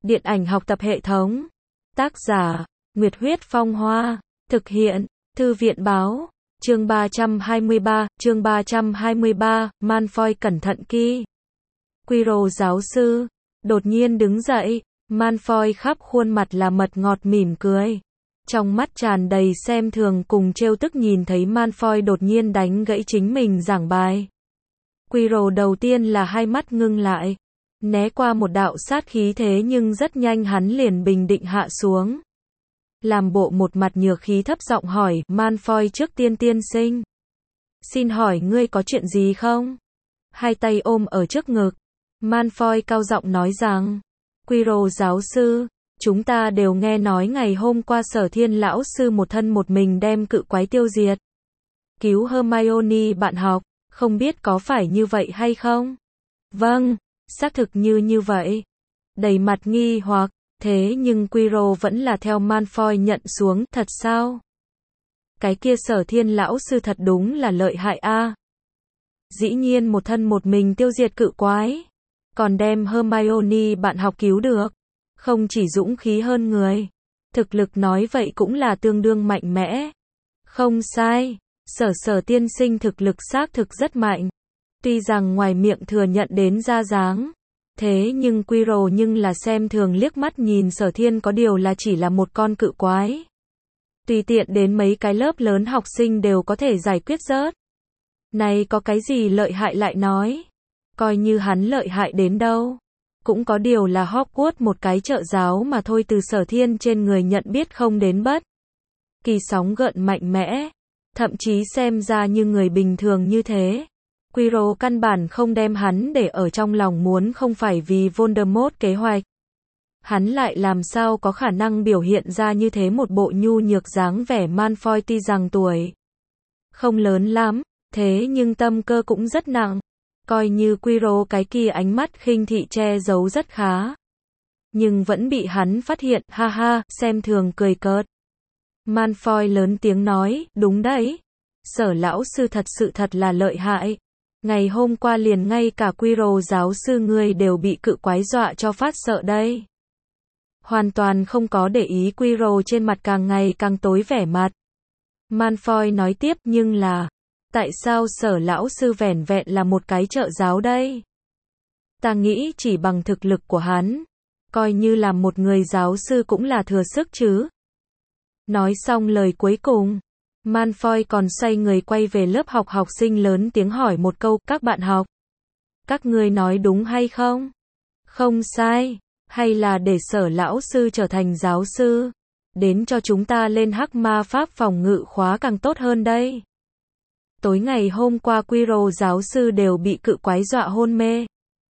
Điện ảnh học tập hệ thống. Tác giả, Nguyệt Huyết Phong Hoa. Thực hiện, Thư viện Báo. Chương 323, Malfoy cẩn thận key. Quirrell giáo sư, đột nhiên đứng dậy, Malfoy khắp khuôn mặt là mật ngọt mỉm cười. Trong mắt tràn đầy xem thường cùng trêu tức nhìn thấy Malfoy đột nhiên đánh gãy chính mình giảng bài. Quirrell đầu tiên là hai mắt ngưng lại, né qua một đạo sát khí thế nhưng rất nhanh hắn liền bình định hạ xuống. Làm bộ một mặt nhược khí thấp giọng hỏi, Malfoy trước tiên tiên sinh. Xin hỏi ngươi có chuyện gì không? Hai tay ôm ở trước ngực. Malfoy cao giọng nói rằng, Quirrell giáo sư, chúng ta đều nghe nói ngày hôm qua Sở Thiên lão sư một thân một mình đem cự quái tiêu diệt. Cứu Hermione bạn học, không biết có phải như vậy hay không? Vâng, xác thực như vậy. Đầy mặt nghi hoặc, thế nhưng Quirrell vẫn là theo Malfoy nhận xuống, thật sao? Cái kia Sở Thiên lão sư thật đúng là lợi hại a. Dĩ nhiên một thân một mình tiêu diệt cự quái, còn đem Hermione bạn học cứu được. Không chỉ dũng khí hơn người, thực lực nói vậy cũng là tương đương mạnh mẽ. Không sai, Sở tiên sinh thực lực xác thực rất mạnh. Tuy rằng ngoài miệng thừa nhận đến ra dáng, thế nhưng Quirrell nhưng là xem thường liếc mắt nhìn Sở Thiên có điều là chỉ là một con cự quái. Tùy tiện đến mấy cái lớp lớn học sinh đều có thể giải quyết rớt. Này có cái gì lợi hại lại nói. Coi như hắn lợi hại đến đâu. Cũng có điều là Hogwarts một cái trợ giáo mà thôi, từ Sở Thiên trên người nhận biết không đến bất kỳ sóng gợn mạnh mẽ. Thậm chí xem ra như người bình thường như thế. Quirrell căn bản không đem hắn để ở trong lòng, muốn không phải vì Voldemort kế hoạch. Hắn lại làm sao có khả năng biểu hiện ra như thế một bộ nhu nhược dáng vẻ. Malfoy tuy rằng tuổi không lớn lắm, thế nhưng tâm cơ cũng rất nặng. Coi như Quirrell cái kia ánh mắt khinh thị che giấu rất khá. Nhưng vẫn bị hắn phát hiện, ha ha, xem thường cười cợt. Malfoy lớn tiếng nói, đúng đấy. Sở lão sư thật là lợi hại. Ngày hôm qua liền ngay cả Quirrell giáo sư ngươi đều bị cự quái dọa cho phát sợ đây. Hoàn toàn không có để ý Quirrell trên mặt càng ngày càng tối vẻ mặt. Malfoy nói tiếp, nhưng là, tại sao Sở lão sư vẻn vẹn là một cái trợ giáo đây? Ta nghĩ chỉ bằng thực lực của hắn, coi như là một người giáo sư cũng là thừa sức chứ. Nói xong lời cuối cùng, Malfoy còn xoay người quay về lớp học, học sinh lớn tiếng hỏi một câu, các bạn học, các ngươi nói đúng hay không? Không sai, hay là để Sở lão sư trở thành giáo sư, đến cho chúng ta lên hắc ma pháp phòng ngự khóa càng tốt hơn đây. Tối ngày hôm qua Quirrell giáo sư đều bị cự quái dọa hôn mê.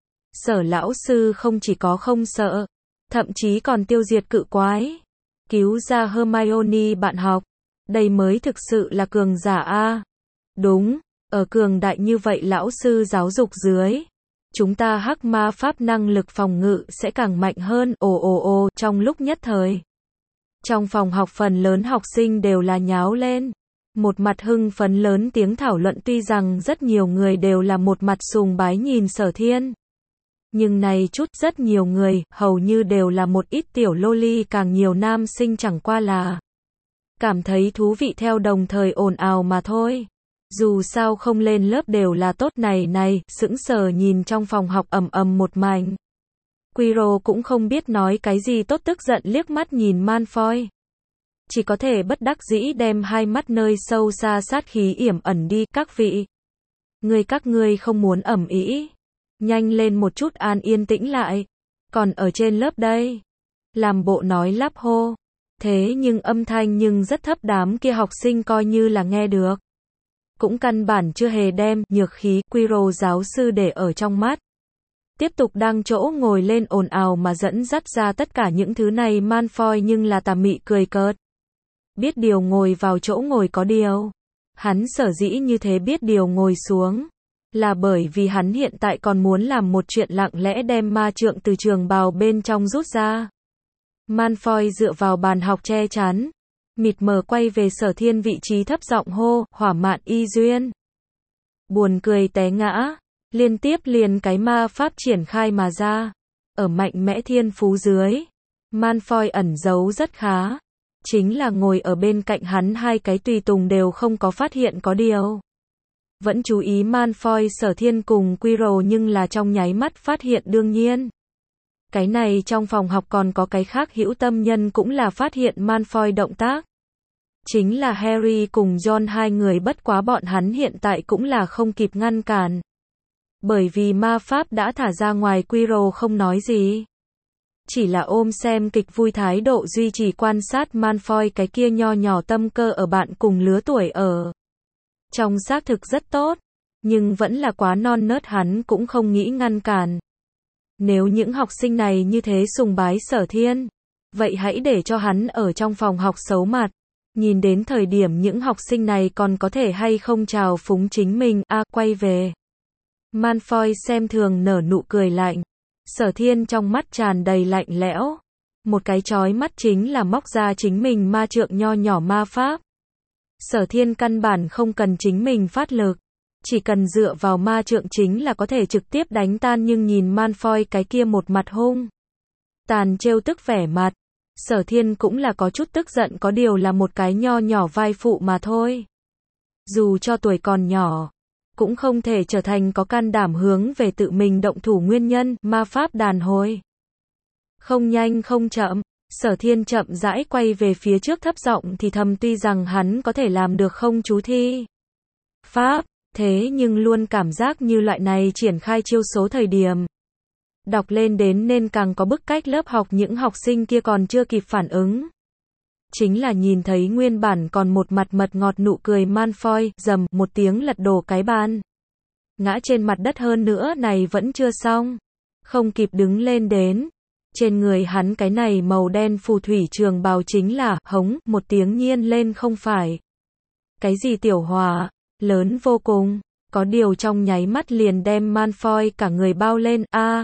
Sở lão sư không chỉ có không sợ, thậm chí còn tiêu diệt cự quái, cứu ra Hermione bạn học. Đây mới thực sự là cường giả a. Đúng, ở cường đại như vậy lão sư giáo dục dưới, chúng ta hắc ma pháp năng lực phòng ngự sẽ càng mạnh hơn. Ồ, trong lúc nhất thời, trong phòng học phần lớn học sinh đều là nháo lên. Một mặt hưng phấn lớn tiếng thảo luận, tuy rằng rất nhiều người đều là một mặt sùng bái nhìn Sở Thiên. Nhưng này chút rất nhiều người, hầu như đều là một ít tiểu loli, càng nhiều nam sinh chẳng qua là cảm thấy thú vị theo đồng thời ồn ào mà thôi. Dù sao không lên lớp đều là tốt. Này, sững sờ nhìn trong phòng học ầm một mảnh. Quirrell cũng không biết nói cái gì tốt, tức giận liếc mắt nhìn Malfoy. Chỉ có thể bất đắc dĩ đem hai mắt nơi sâu xa sát khí yểm ẩn đi. Các vị, các ngươi không muốn ầm ĩ, nhanh lên một chút, an yên tĩnh lại. Còn ở trên lớp đây, làm bộ nói lắp hô. Thế nhưng âm thanh nhưng rất thấp, đám kia học sinh coi như là nghe được, cũng căn bản chưa hề đem nhược khí Quirrell giáo sư để ở trong mắt. Tiếp tục đang chỗ ngồi lên ồn ào mà dẫn dắt ra tất cả những thứ này. Malfoy nhưng là tà mị cười cợt. Biết điều ngồi vào chỗ ngồi, có điều hắn sở dĩ như thế biết điều ngồi xuống, là bởi vì hắn hiện tại còn muốn làm một chuyện, lặng lẽ đem ma trượng từ trường bào bên trong rút ra. Malfoy dựa vào bàn học che chắn, mịt mờ quay về Sở Thiên vị trí, thấp giọng hô, hỏa mạn y duyên. Buồn cười té ngã, liên tiếp liền cái ma pháp triển khai mà ra. ở mạnh mẽ thiên phú dưới, Malfoy ẩn giấu rất khá. Chính là ngồi ở bên cạnh hắn hai cái tùy tùng đều không có phát hiện có điều. Vẫn chú ý Malfoy, Sở Thiên cùng Quirrell nhưng là trong nháy mắt phát hiện đương nhiên. Cái này trong phòng học còn có cái khác hữu tâm nhân cũng là phát hiện Malfoy động tác. Chính là Harry cùng Ron hai người, bất quá bọn hắn hiện tại cũng là không kịp ngăn cản. Bởi vì ma pháp đã thả ra ngoài, Quirrell không nói gì. Chỉ là ôm xem kịch vui thái độ duy trì quan sát Malfoy cái kia nho nhỏ tâm cơ ở bạn cùng lứa tuổi ở. Trong xác thực rất tốt, nhưng vẫn là quá non nớt, hắn cũng không nghĩ ngăn cản. Nếu những học sinh này như thế sùng bái Sở Thiên, vậy hãy để cho hắn ở trong phòng học xấu mặt. Nhìn đến thời điểm những học sinh này còn có thể hay không trào phúng chính mình, quay về. Malfoy xem thường nở nụ cười lạnh. Sở Thiên trong mắt tràn đầy lạnh lẽo. Một cái chói mắt chính là móc ra chính mình ma trượng nho nhỏ ma pháp. Sở Thiên căn bản không cần chính mình phát lực. Chỉ cần dựa vào ma trượng chính là có thể trực tiếp đánh tan, nhưng nhìn Malfoy cái kia một mặt hung tàn trêu tức vẻ mặt. Sở Thiên cũng là có chút tức giận, có điều là một cái nho nhỏ vai phụ mà thôi. Dù cho tuổi còn nhỏ, cũng không thể trở thành có can đảm hướng về tự mình động thủ nguyên nhân, ma pháp đàn hồi. Không nhanh không chậm, Sở Thiên chậm rãi quay về phía trước thấp giọng thì thầm, tuy rằng hắn có thể làm được không chú thi pháp, thế nhưng luôn cảm giác như loại này triển khai chiêu số thời điểm đọc lên đến nên càng có bức cách lớp học những học sinh kia còn chưa kịp phản ứng. Chính là nhìn thấy nguyên bản còn một mặt mật ngọt nụ cười Malfoy, rầm một tiếng lật đổ cái bàn. Ngã trên mặt đất, hơn nữa này vẫn chưa xong. Không kịp đứng lên đến. Trên người hắn cái này màu đen phù thủy trường bào chính là, hống, một tiếng nhiên lên, không phải. Cái gì tiểu hỏa, lớn vô cùng, có điều trong nháy mắt liền đem Malfoy cả người bao lên,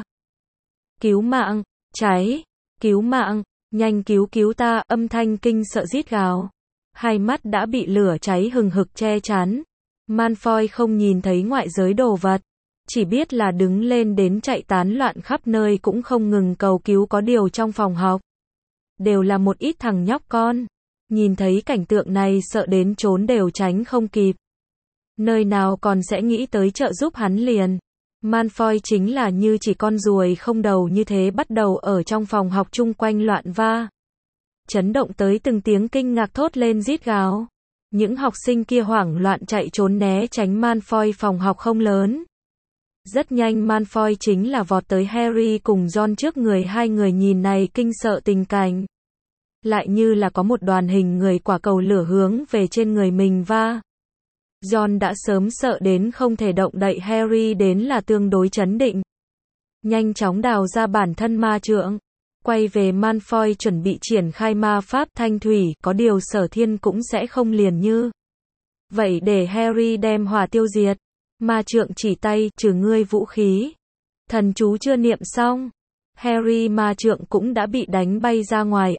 cứu mạng, cháy, cứu mạng, nhanh cứu ta, âm thanh kinh sợ rít gào. Hai mắt đã bị lửa cháy hừng hực che chắn. Malfoy không nhìn thấy ngoại giới đồ vật, chỉ biết là đứng lên đến chạy tán loạn khắp nơi cũng không ngừng cầu cứu, có điều trong phòng học đều là một ít thằng nhóc con. Nhìn thấy cảnh tượng này sợ đến trốn đều tránh không kịp. Nơi nào còn sẽ nghĩ tới trợ giúp hắn liền. Malfoy chính là như chỉ con ruồi không đầu như thế bắt đầu ở trong phòng học chung quanh loạn va. Chấn động tới từng tiếng kinh ngạc thốt lên rít gào. Những học sinh kia hoảng loạn chạy trốn né tránh Malfoy, phòng học không lớn. Rất nhanh Malfoy chính là vọt tới Harry cùng Ron trước người, hai người nhìn này kinh sợ tình cảnh. Lại như là có một đoàn hình người quả cầu lửa hướng về trên người mình va. Ron đã sớm sợ đến không thể động đậy, Harry đến là tương đối trấn định. Nhanh chóng đào ra bản thân ma trượng. Quay về Malfoy chuẩn bị triển khai ma pháp thanh thủy, có điều Sở Thiên cũng sẽ không liền như vậy để Harry đem hỏa tiêu diệt. Ma trượng chỉ tay, trừ ngươi vũ khí. Thần chú chưa niệm xong. Harry ma trượng cũng đã bị đánh bay ra ngoài,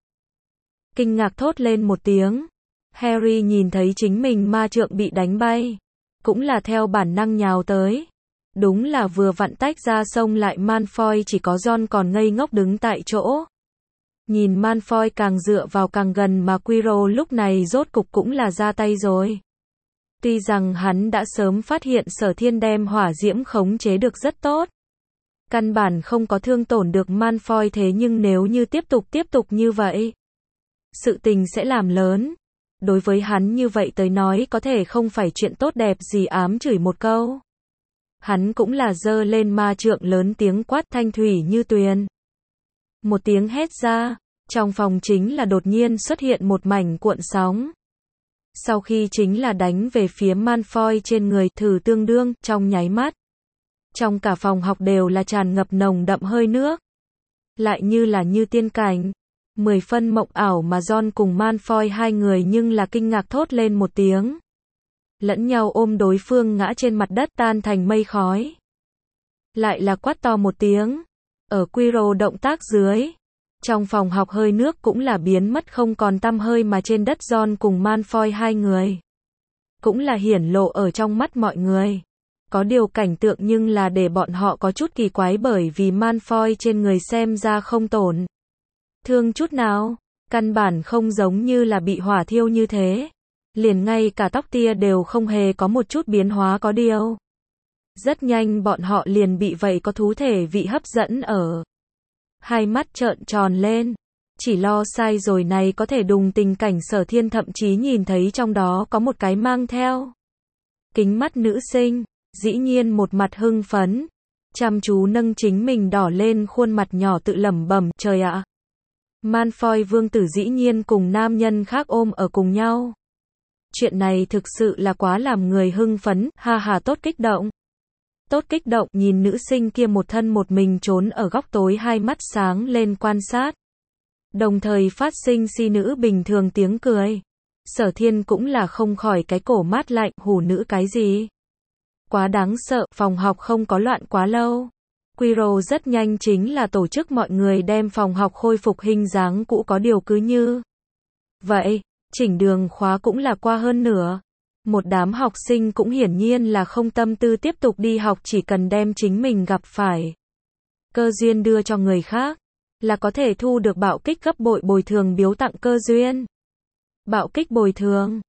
kinh ngạc thốt lên một tiếng. Harry nhìn thấy chính mình ma trượng bị đánh bay, cũng là theo bản năng nhào tới. Đúng là vừa vặn tách ra xông lại Malfoy, chỉ có Ron còn ngây ngốc đứng tại chỗ. Nhìn Malfoy càng dựa vào càng gần mà Quirrell lúc này rốt cục cũng là ra tay rồi. Tuy rằng hắn đã sớm phát hiện Sở Thiên đem hỏa diễm khống chế được rất tốt. Căn bản không có thương tổn được Malfoy, thế nhưng nếu như tiếp tục như vậy, sự tình sẽ làm lớn. Đối với hắn như vậy tới nói có thể không phải chuyện tốt đẹp gì, ám chửi một câu. Hắn cũng là giơ lên ma trượng lớn tiếng quát, thanh thủy như tuyền. Một tiếng hét ra, trong phòng chính là đột nhiên xuất hiện một mảnh cuộn sóng. Sau khi chính là đánh về phía Malfoy trên người, thử tương đương, trong nháy mắt. Trong cả phòng học đều là tràn ngập nồng đậm hơi nước. Lại như là như tiên cảnh. 10 phân mộng ảo mà Ron cùng Malfoy hai người nhưng là kinh ngạc thốt lên một tiếng. Lẫn nhau ôm đối phương ngã trên mặt đất tan thành mây khói. Lại là quát to một tiếng. Ở Quirrell động tác dưới, trong phòng học hơi nước cũng là biến mất không còn tăm hơi, mà trên đất Ron cùng Malfoy hai người cũng là hiển lộ ở trong mắt mọi người. Có điều cảnh tượng nhưng là để bọn họ có chút kỳ quái bởi vì Malfoy trên người xem ra không tổn thương chút nào, căn bản không giống như là bị hỏa thiêu như thế. Liền ngay cả tóc tia đều không hề có một chút biến hóa có điều. Rất nhanh bọn họ liền bị vậy có thú thể vị hấp dẫn ở. Hai mắt trợn tròn lên. Chỉ lo sai rồi này có thể đùng tình cảnh Sở Thiên thậm chí nhìn thấy trong đó có một cái mang theo kính mắt nữ sinh, dĩ nhiên một mặt hưng phấn, chăm chú nâng chính mình đỏ lên khuôn mặt nhỏ tự lẩm bẩm, trời ạ. Malfoy vương tử dĩ nhiên cùng nam nhân khác ôm ở cùng nhau. Chuyện này thực sự là quá làm người hưng phấn, ha ha tốt kích động. Tốt kích động, nhìn nữ sinh kia một thân một mình trốn ở góc tối hai mắt sáng lên quan sát. Đồng thời phát sinh si nữ bình thường tiếng cười. Sở Thiên cũng là không khỏi cái cổ mát lạnh, hủ nữ cái gì. Quá đáng sợ, phòng học không có loạn quá lâu. Quirrell rất nhanh chính là tổ chức mọi người đem phòng học khôi phục hình dáng cũ có điều cứ như vậy, chỉnh đường khóa cũng là qua hơn nửa. Một đám học sinh cũng hiển nhiên là không tâm tư tiếp tục đi học, chỉ cần đem chính mình gặp phải cơ duyên đưa cho người khác, là có thể thu được bạo kích gấp bội bồi thường biếu tặng cơ duyên. Bạo kích bồi thường,